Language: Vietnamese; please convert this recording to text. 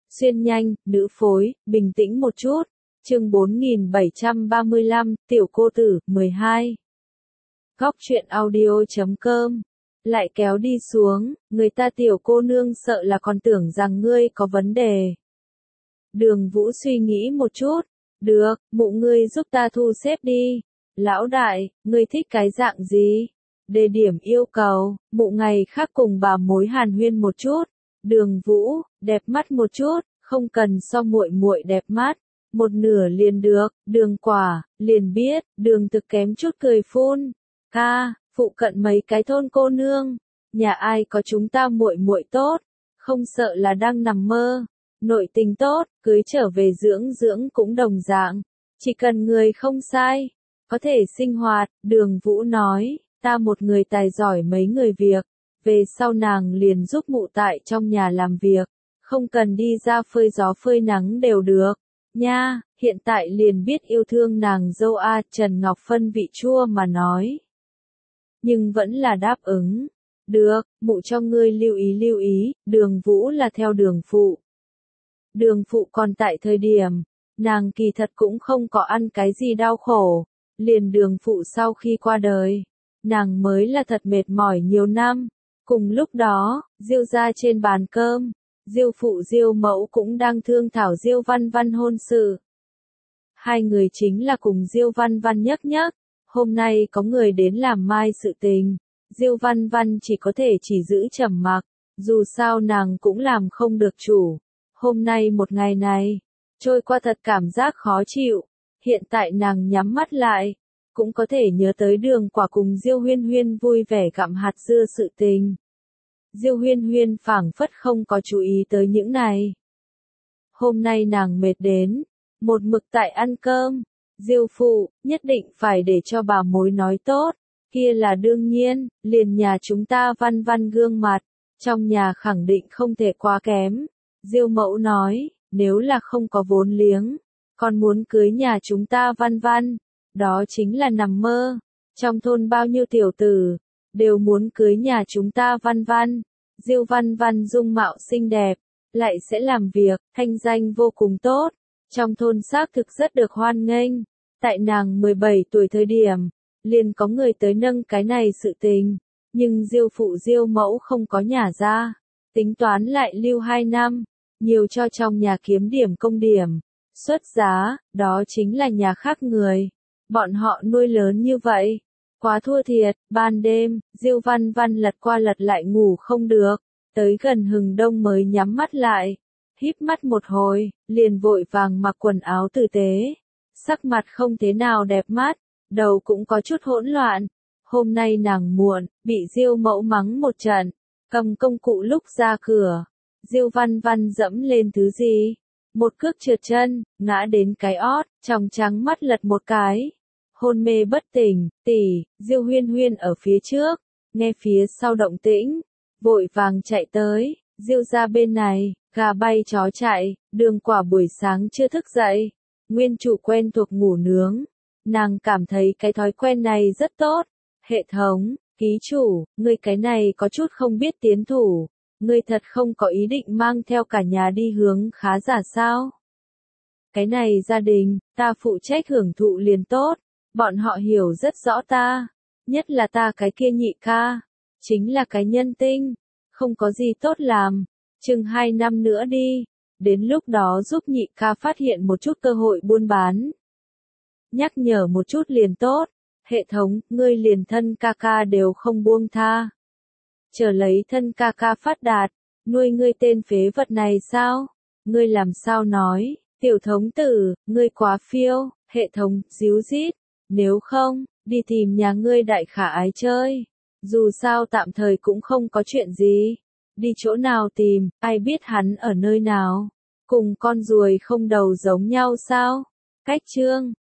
Xuyên nhanh, nữ phối, bình tĩnh một chút. Chương 4735, Tiểu cô tử, 12. Góc truyện audio.com. Lại kéo đi xuống, người ta tiểu cô nương sợ là còn tưởng rằng ngươi có vấn đề. Đường Vũ suy nghĩ một chút. Được, mụ ngươi giúp ta thu xếp đi. Lão đại, ngươi thích cái dạng gì? Đề điểm yêu cầu, mụ ngày khác cùng bà mối hàn huyên một chút. Đường Vũ, đẹp mắt một chút, không cần so muội muội đẹp mắt. Một nửa liền được, Đường Quả, liền biết, Đường Thực kém chút cười phun. Ca, phụ cận mấy cái thôn cô nương, nhà ai có chúng ta muội muội tốt, không sợ là đang nằm mơ. Nội tình tốt, cưới trở về dưỡng dưỡng cũng đồng dạng, chỉ cần người không sai, có thể sinh hoạt. Đường Vũ nói, ta một người tài giỏi mấy người việc, về sau nàng liền giúp mụ tại trong nhà làm việc, không cần đi ra phơi gió phơi nắng đều được. Nha, hiện tại liền biết yêu thương nàng dâu a. Trần Ngọc Phân vị chua mà nói. Nhưng vẫn là đáp ứng. Được, mụ cho ngươi lưu ý, Đường Vũ là theo đường phụ. Đường phụ còn tại thời điểm, nàng kỳ thật cũng không có ăn cái gì đau khổ, liền đường phụ sau khi qua đời, nàng mới là thật mệt mỏi nhiều năm. Cùng lúc đó, Diêu gia trên bàn cơm, Diêu phụ Diêu mẫu cũng đang thương thảo Diêu Văn Văn hôn sự. Hai người chính là cùng Diêu Văn Văn nhắc, hôm nay có người đến làm mai sự tình, Diêu Văn Văn chỉ có thể chỉ giữ trầm mặc, dù sao nàng cũng làm không được chủ. Hôm nay một ngày này, trôi qua thật cảm giác khó chịu, hiện tại nàng nhắm mắt lại, cũng có thể nhớ tới Đường Quả cùng Diêu Huyên Huyên vui vẻ gặm hạt dưa sự tình. Diêu Huyên Huyên phảng phất không có chú ý tới những này. Hôm nay nàng mệt đến, một mực tại ăn cơm, Diêu phụ, nhất định phải để cho bà mối nói tốt, kia là đương nhiên, liền nhà chúng ta Văn Văn gương mặt, trong nhà khẳng định không thể quá kém. Diêu mẫu nói, nếu là không có vốn liếng, còn muốn cưới nhà chúng ta Văn Văn, đó chính là nằm mơ. Trong thôn bao nhiêu tiểu tử, đều muốn cưới nhà chúng ta Văn Văn. Diêu Văn Văn dung mạo xinh đẹp, lại sẽ làm việc, thanh danh vô cùng tốt. Trong thôn xác thực rất được hoan nghênh. Tại nàng 17 tuổi thời điểm, liền có người tới nâng cái này sự tình. Nhưng Diêu phụ Diêu mẫu không có nhà ra, tính toán lại lưu 2 năm, nhiều cho trong nhà kiếm điểm công điểm. Xuất giá, đó chính là nhà khác người. Bọn họ nuôi lớn như vậy. Quá thua thiệt, ban đêm, Diêu Văn Văn lật qua lật lại ngủ không được. Tới gần hừng đông mới nhắm mắt lại. Híp mắt một hồi, liền vội vàng mặc quần áo tử tế. Sắc mặt không thế nào đẹp mắt, đầu cũng có chút hỗn loạn. Hôm nay nàng muộn, bị Diêu mẫu mắng một trận, cầm công cụ lúc ra cửa. Diêu Văn Văn dẫm lên thứ gì? Một cước trượt chân, ngã đến cái ót, tròng trắng mắt lật một cái. Hôn mê bất tỉnh, tỷ, Diêu Huyên Huyên ở phía trước, nghe phía sau động tĩnh, vội vàng chạy tới. Diêu ra bên này, gà bay chó chạy, Đường Quả buổi sáng chưa thức dậy. Nguyên chủ quen thuộc ngủ nướng. Nàng cảm thấy cái thói quen này rất tốt. Hệ thống, ký chủ, ngươi cái này có chút không biết tiến thủ. Ngươi thật không có ý định mang theo cả nhà đi hướng khá giả sao? Cái này gia đình, ta phụ trách hưởng thụ liền tốt. Bọn họ hiểu rất rõ ta. Nhất là ta cái kia nhị ca. Chính là cái nhân tinh. Không có gì tốt làm. Chừng 2 năm nữa đi. Đến lúc đó giúp nhị ca phát hiện một chút cơ hội buôn bán. Nhắc nhở một chút liền tốt. Hệ thống, ngươi liền thân ca ca đều không buông tha. Chờ lấy thân ca ca phát đạt, nuôi ngươi tên phế vật này sao? Ngươi làm sao nói, tiểu thống tử, ngươi quá phiêu. Hệ thống, díu dít. Nếu không, đi tìm nhà ngươi đại khả ái chơi. Dù sao tạm thời cũng không có chuyện gì. Đi chỗ nào tìm, ai biết hắn ở nơi nào. Cùng con ruồi không đầu giống nhau sao? Cách chương.